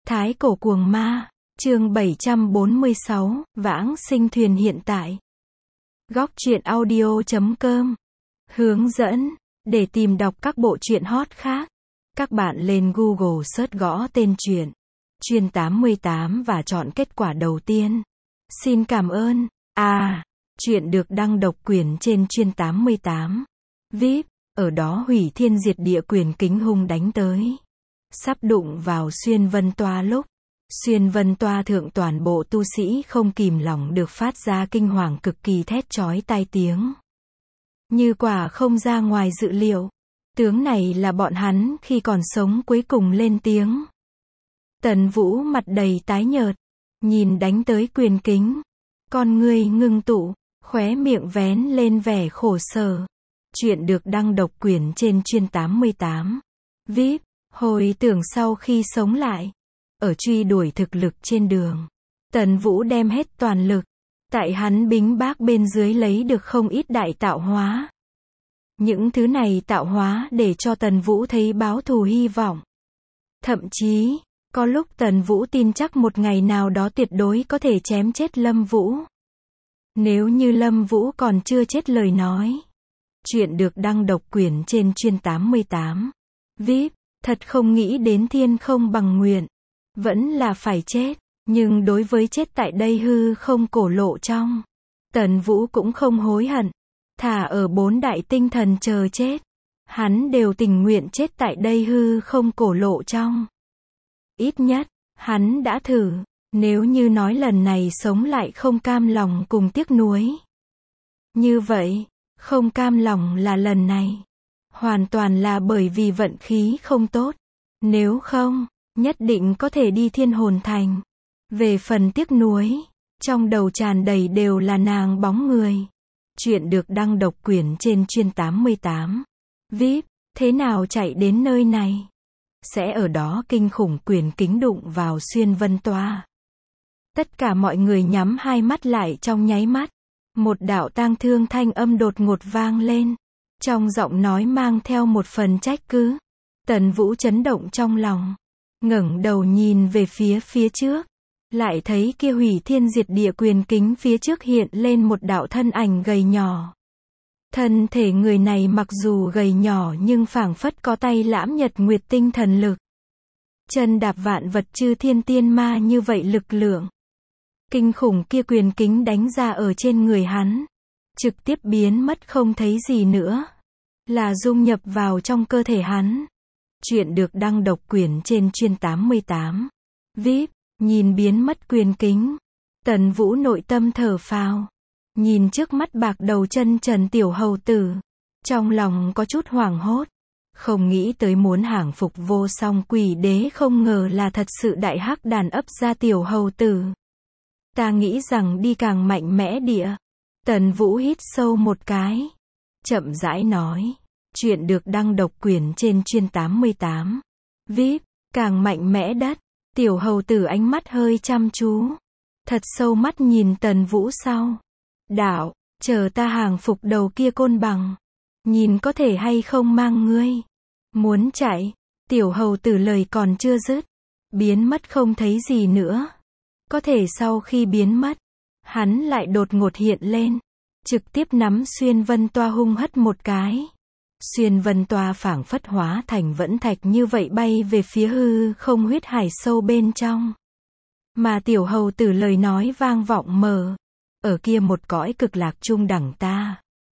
Thái cổ cuồng ma, chương 746, vãng sinh thuyền hiện tại. Góc truyện audio.com. Hướng dẫn, để tìm đọc các bộ truyện hot khác, các bạn lên Google search gõ tên truyện Chuyên 88 và chọn kết quả đầu tiên. Xin cảm ơn. Truyện được đăng độc quyền trên Chuyên 88. VIP, ở đó hủy thiên diệt địa quyền kính hung đánh tới. Sắp đụng vào xuyên vân toa lúc xuyên vân toa thượng toàn bộ tu sĩ không kìm lòng được phát ra kinh hoàng cực kỳ thét chói tai tiếng. Như quả không ra ngoài dự liệu, tướng này là bọn hắn khi còn sống cuối cùng lên tiếng. Tần Vũ mặt đầy tái nhợt, nhìn đánh tới quyền kính, con ngươi ngưng tụ, khóe miệng vén lên vẻ khổ sở. Chuyện được đăng độc quyền trên Chuyên 88. VIP, hồi tưởng sau khi sống lại, ở truy đuổi thực lực trên đường, Tần Vũ đem hết toàn lực, tại hắn bính bác bên dưới lấy được không ít đại tạo hóa. Những thứ này tạo hóa để cho Tần Vũ thấy báo thù hy vọng. Thậm chí, có lúc Tần Vũ tin chắc một ngày nào đó tuyệt đối có thể chém chết Lâm Vũ. Nếu như Lâm Vũ còn chưa chết lời nói. Chuyện được đăng độc quyền trên Chuyên 88. VIP, thật không nghĩ đến thiên không bằng nguyện. Vẫn là phải chết, nhưng đối với chết tại đây hư không cổ lộ trong, Tần Vũ cũng không hối hận. Thả ở 4 đại tinh thần chờ chết, hắn đều tình nguyện chết tại đây hư không cổ lộ trong. Ít nhất, hắn đã thử, nếu như nói lần này sống lại không cam lòng cùng tiếc nuối. Như vậy, không cam lòng là lần này, hoàn toàn là bởi vì vận khí không tốt. Nếu không, nhất định có thể đi Thiên Hồn Thành. Về phần tiếc nuối, trong đầu tràn đầy đều là nàng bóng người. Chuyện được đăng độc quyền trên Chuyên 88. VIP, thế nào chạy đến nơi này? Sẽ ở đó kinh khủng quyền kính đụng vào xuyên vân toa. Tất cả mọi người nhắm hai mắt lại trong nháy mắt. Một đạo tang thương thanh âm đột ngột vang lên. Trong giọng nói mang theo một phần trách cứ. Tần Vũ chấn động trong lòng. Ngẩng đầu nhìn về phía trước. Lại thấy kia hủy thiên diệt địa quyền kính phía trước hiện lên một đạo thân ảnh gầy nhỏ. Thân thể người này mặc dù gầy nhỏ nhưng phảng phất có tay lãm nhật nguyệt tinh thần lực. Chân đạp vạn vật chư thiên tiên ma như vậy lực lượng. Kinh khủng kia quyền kính đánh ra ở trên người hắn. Trực tiếp biến mất không thấy gì nữa. Là dung nhập vào trong cơ thể hắn. Chuyện được đăng độc quyền trên Chuyên 88. VIP, nhìn biến mất quyền kính. Tần Vũ nội tâm thở phào. Nhìn trước mắt bạc đầu chân trần tiểu hầu tử. Trong lòng có chút hoảng hốt. Không nghĩ tới muốn hàng phục vô song quỷ đế, không ngờ là thật sự đại hắc đàn ấp ra tiểu hầu tử. Ta nghĩ rằng đi càng mạnh mẽ địa. Tần Vũ hít sâu một cái. Chậm rãi nói. Chuyện được đăng độc quyền trên Chuyên 88. VIP, càng mạnh mẽ đất. Tiểu hầu tử ánh mắt hơi chăm chú. Thật sâu mắt nhìn Tần Vũ sau. Đạo, chờ ta hàng phục đầu kia côn bằng. Nhìn có thể hay không mang ngươi. Muốn chạy. Tiểu hầu tử lời còn chưa dứt. Biến mất không thấy gì nữa. Có thể sau khi biến mất, hắn lại đột ngột hiện lên. Trực tiếp nắm xuyên vân toa hung hất một cái. Xuyên vân toa phảng phất hóa thành vẫn thạch như vậy bay về phía hư không huyết hải sâu bên trong. Mà tiểu hầu tử lời nói vang vọng mờ. Ở kia một cõi cực lạc trung đẳng ta.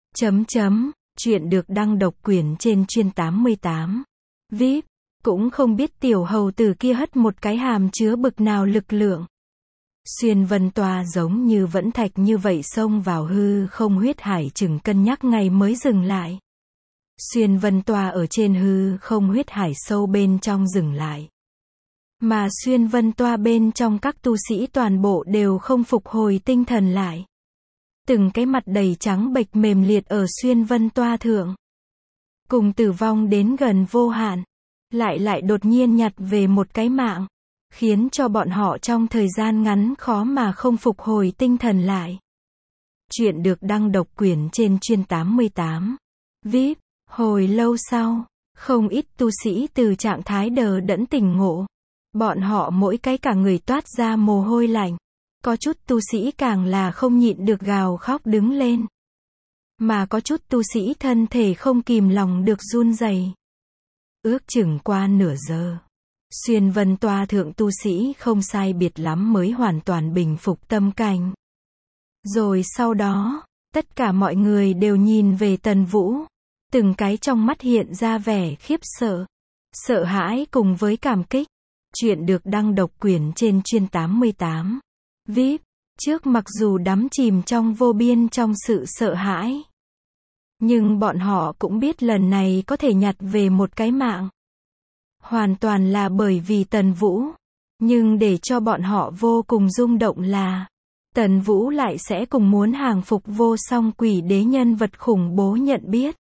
Chuyện được đăng độc quyền trên Chuyên 88. VIP, cũng không biết tiểu hầu tử kia hất một cái hàm chứa bực nào lực lượng. Xuyên vân toa giống như vẫn thạch như vậy xông vào hư không huyết hải, chừng cân nhắc ngày mới dừng lại. Xuyên vân toa ở trên hư không huyết hải sâu bên trong dừng lại. Mà xuyên vân toa bên trong các tu sĩ toàn bộ đều không phục hồi tinh thần lại. Từng cái mặt đầy trắng bệch mềm liệt ở xuyên vân toa thượng. Cùng tử vong đến gần vô hạn. Lại đột nhiên nhặt về một cái mạng. Khiến cho bọn họ trong thời gian ngắn khó mà không phục hồi tinh thần lại. Chuyện được đăng độc quyền trên Chuyên 88. VIP, hồi lâu sau, không ít tu sĩ từ trạng thái đờ đẫn tỉnh ngộ. Bọn họ mỗi cái cả người toát ra mồ hôi lạnh. Có chút tu sĩ càng là không nhịn được gào khóc đứng lên. Mà có chút tu sĩ thân thể không kìm lòng được run rẩy. Ước chừng qua nửa giờ. Xuyên Vân Toa thượng tu sĩ không sai biệt lắm mới hoàn toàn bình phục tâm cảnh. Rồi sau đó, tất cả mọi người đều nhìn về Tần Vũ. Từng cái trong mắt hiện ra vẻ khiếp sợ, sợ hãi cùng với cảm kích. Chuyện được đăng độc quyền trên chuyên 88. VIP, trước mặc dù đắm chìm trong vô biên trong sự sợ hãi. Nhưng bọn họ cũng biết lần này có thể nhặt về một cái mạng. Hoàn toàn là bởi vì Tần Vũ. Nhưng để cho bọn họ vô cùng rung động là Tần Vũ lại sẽ cùng muốn hàng phục vô song quỷ đế nhân vật khủng bố nhận biết.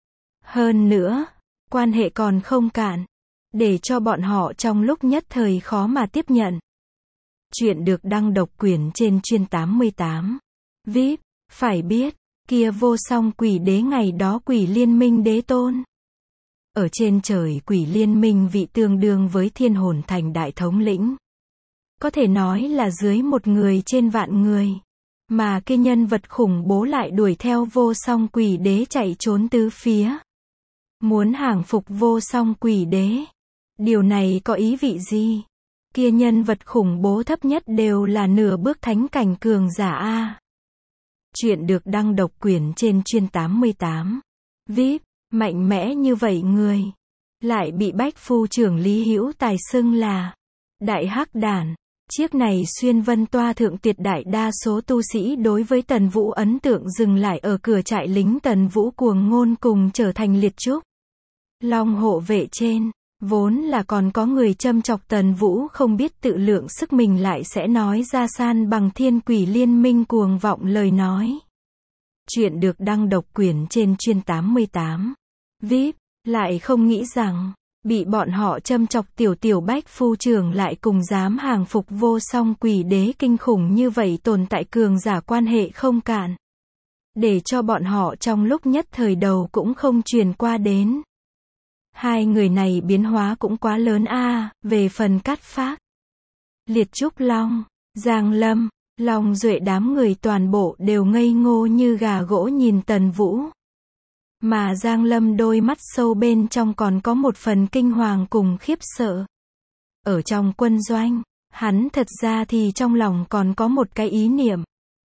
Hơn nữa, quan hệ còn không cạn. Để cho bọn họ trong lúc nhất thời khó mà tiếp nhận. Chuyện được đăng độc quyền trên chuyên 88. VIP, phải biết, kia vô song quỷ đế ngày đó quỷ liên minh đế tôn. Ở trên trời quỷ liên minh vị tương đương với thiên hồn thành đại thống lĩnh. Có thể nói là dưới một người trên vạn người. Mà kia nhân vật khủng bố lại đuổi theo vô song quỷ đế chạy trốn tứ phía. Muốn hàng phục vô song quỷ đế. Điều này có ý vị gì? Kia nhân vật khủng bố thấp nhất đều là nửa bước thánh cảnh cường giả A. Chuyện được đăng độc quyền trên chuyên 88. VIP, mạnh mẽ như vậy người. Lại bị Bách Phu trưởng Lý Hữu Tài xưng là Đại Hắc Đản. Chiếc này Xuyên Vân Toa thượng tuyệt đại đa số tu sĩ đối với Tần Vũ ấn tượng dừng lại ở cửa trại lính Tần Vũ cuồng ngôn cùng trở thành liệt trúc. Long hộ vệ trên. Vốn là còn có người châm chọc Tần Vũ không biết tự lượng sức mình lại sẽ nói ra san bằng thiên quỷ liên minh cuồng vọng lời nói. Chuyện được đăng độc quyền trên chuyên 88. VIP, lại không nghĩ rằng, bị bọn họ châm chọc tiểu Bách Phu trưởng lại cùng dám hàng phục vô song quỷ đế kinh khủng như vậy tồn tại cường giả quan hệ không cạn. Để cho bọn họ trong lúc nhất thời đầu cũng không truyền qua đến. Hai người này biến hóa cũng quá lớn a. Về phần Cát Phác, Liệt Trúc Long, Giang Lâm, Long Duệ đám người toàn bộ đều ngây ngô như gà gỗ nhìn Tần Vũ. Mà Giang Lâm đôi mắt sâu bên trong còn có một phần kinh hoàng cùng khiếp sợ. Ở trong quân doanh, hắn thật ra thì trong lòng còn có một cái ý niệm.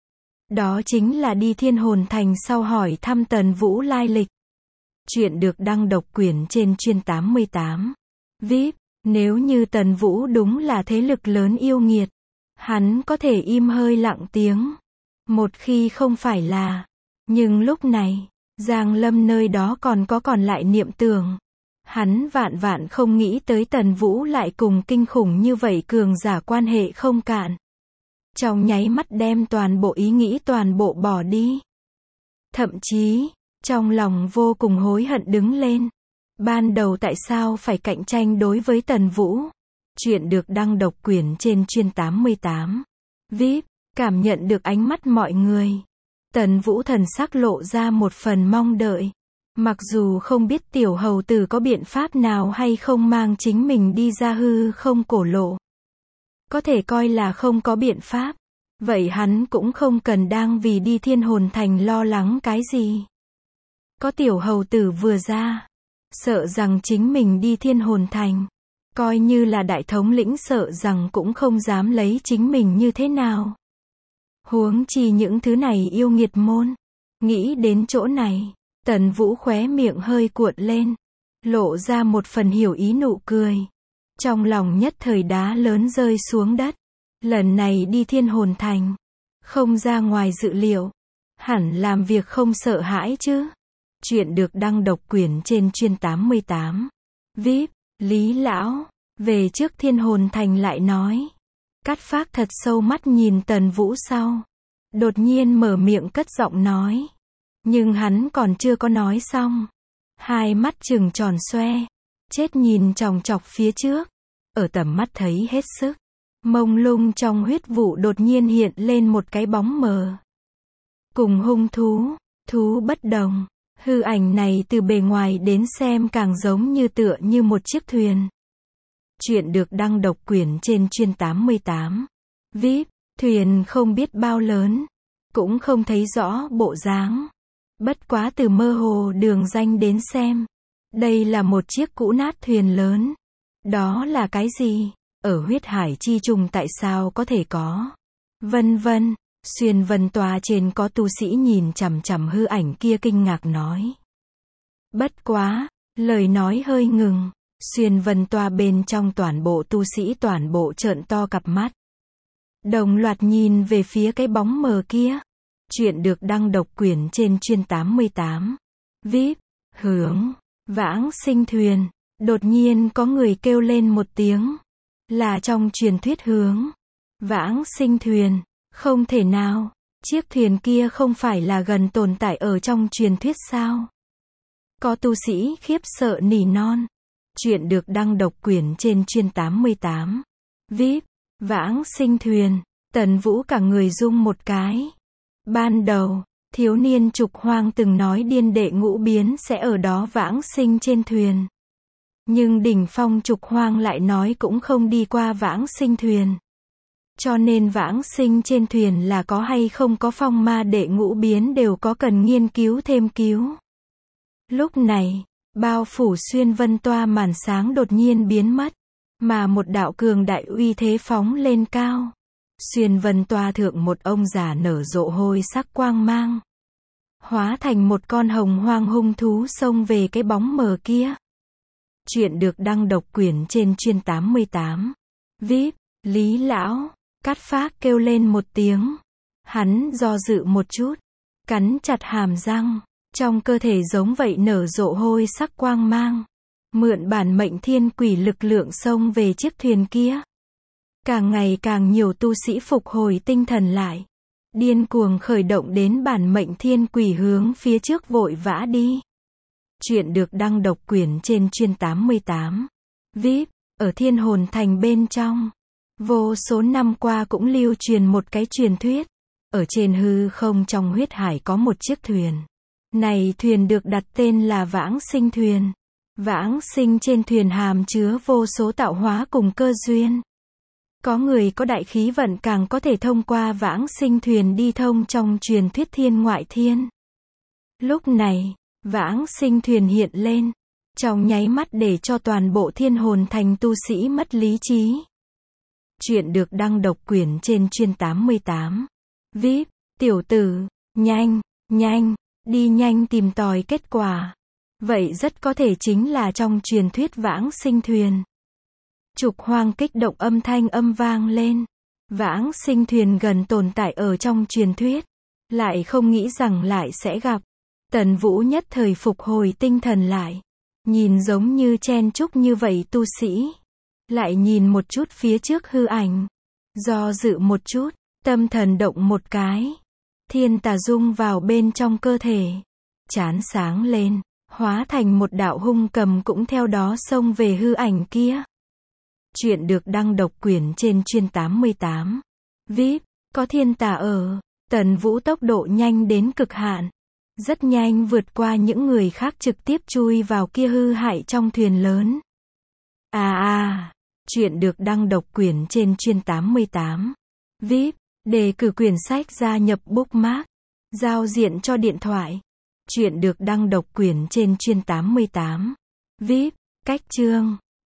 Đó chính là đi Thiên Hồn Thành sau hỏi thăm Tần Vũ lai lịch. Chuyện được đăng độc quyền trên chuyên 88. VIP, nếu như Tần Vũ đúng là thế lực lớn yêu nghiệt, hắn có thể im hơi lặng tiếng. Một khi không phải là. Nhưng lúc này, Giang Lâm nơi đó còn lại niệm tưởng. Hắn vạn không nghĩ tới Tần Vũ lại cùng kinh khủng như vậy cường giả quan hệ không cạn. Trong nháy mắt đem toàn bộ ý nghĩ toàn bộ bỏ đi. Thậm chí, trong lòng vô cùng hối hận đứng lên. Ban đầu tại sao phải cạnh tranh đối với Tần Vũ? Chuyện được đăng độc quyền trên chuyên 88. VIP, cảm nhận được ánh mắt mọi người. Tần Vũ thần sắc lộ ra một phần mong đợi. Mặc dù không biết tiểu hầu tử có biện pháp nào hay không mang chính mình đi ra hư không cổ lộ. Có thể coi là không có biện pháp. Vậy hắn cũng không cần đang vì đi Thiên Hồn Thành lo lắng cái gì. Có tiểu hầu tử vừa ra. Sợ rằng chính mình đi Thiên Hồn Thành. Coi như là đại thống lĩnh sợ rằng cũng không dám lấy chính mình như thế nào. Huống chi những thứ này yêu nghiệt môn. Nghĩ đến chỗ này, Tần Vũ khóe miệng hơi cuộn lên. Lộ ra một phần hiểu ý nụ cười. Trong lòng nhất thời đá lớn rơi xuống đất. Lần này đi Thiên Hồn Thành. Không ra ngoài dự liệu. Hẳn làm việc không sợ hãi chứ. Chuyện được đăng độc quyền trên chuyên 88. VIP, Lý Lão, về trước Thiên Hồn Thành lại nói. Cát Phác thật sâu mắt nhìn Tần Vũ sau. Đột nhiên mở miệng cất giọng nói. Nhưng hắn còn chưa có nói xong. Hai mắt trừng tròn xoe. Chết nhìn chòng chọc phía trước. Ở tầm mắt thấy hết sức. Mông lung trong huyết vụ đột nhiên hiện lên một cái bóng mờ. Cùng hung thú bất đồng. Hư ảnh này từ bề ngoài đến xem càng giống như tựa như một chiếc thuyền. Chuyện được đăng độc quyền trên chuyên 88. VIP, thuyền không biết bao lớn, cũng không thấy rõ bộ dáng. Bất quá từ mơ hồ đường danh đến xem, đây là một chiếc cũ nát thuyền lớn. Đó là cái gì? Ở huyết hải chi trùng tại sao có thể có? Vân vân. Xuyên vân tòa trên có tu sĩ nhìn chằm chằm hư ảnh kia kinh ngạc nói. Bất quá, lời nói hơi ngừng. Xuyên vân tòa bên trong toàn bộ tu sĩ toàn bộ trợn to cặp mắt. Đồng loạt nhìn về phía cái bóng mờ kia. Chuyện được đăng độc quyền trên chuyên 88. VIP, hướng, vãng sinh thuyền. Đột nhiên có người kêu lên một tiếng. Là trong truyền thuyết hướng, vãng sinh thuyền. Không thể nào, chiếc thuyền kia không phải là gần tồn tại ở trong truyền thuyết sao? Có tu sĩ khiếp sợ nỉ non. Chuyện được đăng độc quyền trên chuyên 88. VIP, vãng sinh thuyền. Tần Vũ cả người rung một cái. Ban đầu, thiếu niên Trục Hoang từng nói điên đệ ngũ biến sẽ ở đó vãng sinh trên thuyền. Nhưng đỉnh phong Trục Hoang lại nói cũng không đi qua vãng sinh thuyền. Cho nên vãng sinh trên thuyền là có hay không có phong ma đệ ngũ biến đều có cần nghiên cứu thêm cứu. Lúc này, bao phủ xuyên vân toa màn sáng đột nhiên biến mất, mà một đạo cường đại uy thế phóng lên cao. Xuyên vân toa thượng một ông già nở rộ hôi sắc quang mang, hóa thành một con hồng hoang hung thú xông về cái bóng mờ kia. Chuyện được đăng độc quyền trên chuyên 88. VIP, Lý lão. Cát Phác kêu lên một tiếng. Hắn do dự một chút, cắn chặt hàm răng, trong cơ thể giống vậy nở rộ hôi sắc quang mang. Mượn bản mệnh thiên quỷ lực lượng xông về chiếc thuyền kia. Càng ngày càng nhiều tu sĩ phục hồi tinh thần lại. Điên cuồng khởi động đến bản mệnh thiên quỷ hướng phía trước vội vã đi. Chuyện được đăng độc quyền trên chuyên 88. VIP, ở Thiên Hồn Thành bên trong. Vô số năm qua cũng lưu truyền một cái truyền thuyết. Ở trên hư không trong huyết hải có một chiếc thuyền. Này thuyền được đặt tên là vãng sinh thuyền. Vãng sinh trên thuyền hàm chứa vô số tạo hóa cùng cơ duyên. Có người có đại khí vận càng có thể thông qua vãng sinh thuyền đi thông trong truyền thuyết thiên ngoại thiên. Lúc này, vãng sinh thuyền hiện lên, trong nháy mắt để cho toàn bộ Thiên Hồn Thành tu sĩ mất lý trí. Chuyện được đăng độc quyền trên chuyên 88. VIP, tiểu tử, nhanh, nhanh, đi nhanh tìm tòi kết quả. Vậy rất có thể chính là trong truyền thuyết vãng sinh thuyền. Trục Hoang kích động âm thanh âm vang lên. Vãng sinh thuyền gần tồn tại ở trong truyền thuyết. Lại không nghĩ rằng lại sẽ gặp. Tần Vũ nhất thời phục hồi tinh thần lại. Nhìn giống như chen chúc như vậy tu sĩ. Lại nhìn một chút phía trước hư ảnh. Do dự một chút, tâm thần động một cái. Thiên tà dung vào bên trong cơ thể. Chán sáng lên, hóa thành một đạo hung cầm cũng theo đó xông về hư ảnh kia. Chuyện được đăng độc quyền trên chuyên 88. VIP, có thiên tà ở. Tần Vũ tốc độ nhanh đến cực hạn. Rất nhanh vượt qua những người khác trực tiếp chui vào kia hư hại trong thuyền lớn. Chuyện được đăng độc quyền trên chuyên 88. VIP, đề cử quyển sách gia nhập bookmark. Giao diện cho điện thoại. Chuyện được đăng độc quyền trên chuyên 88. VIP, cách chương.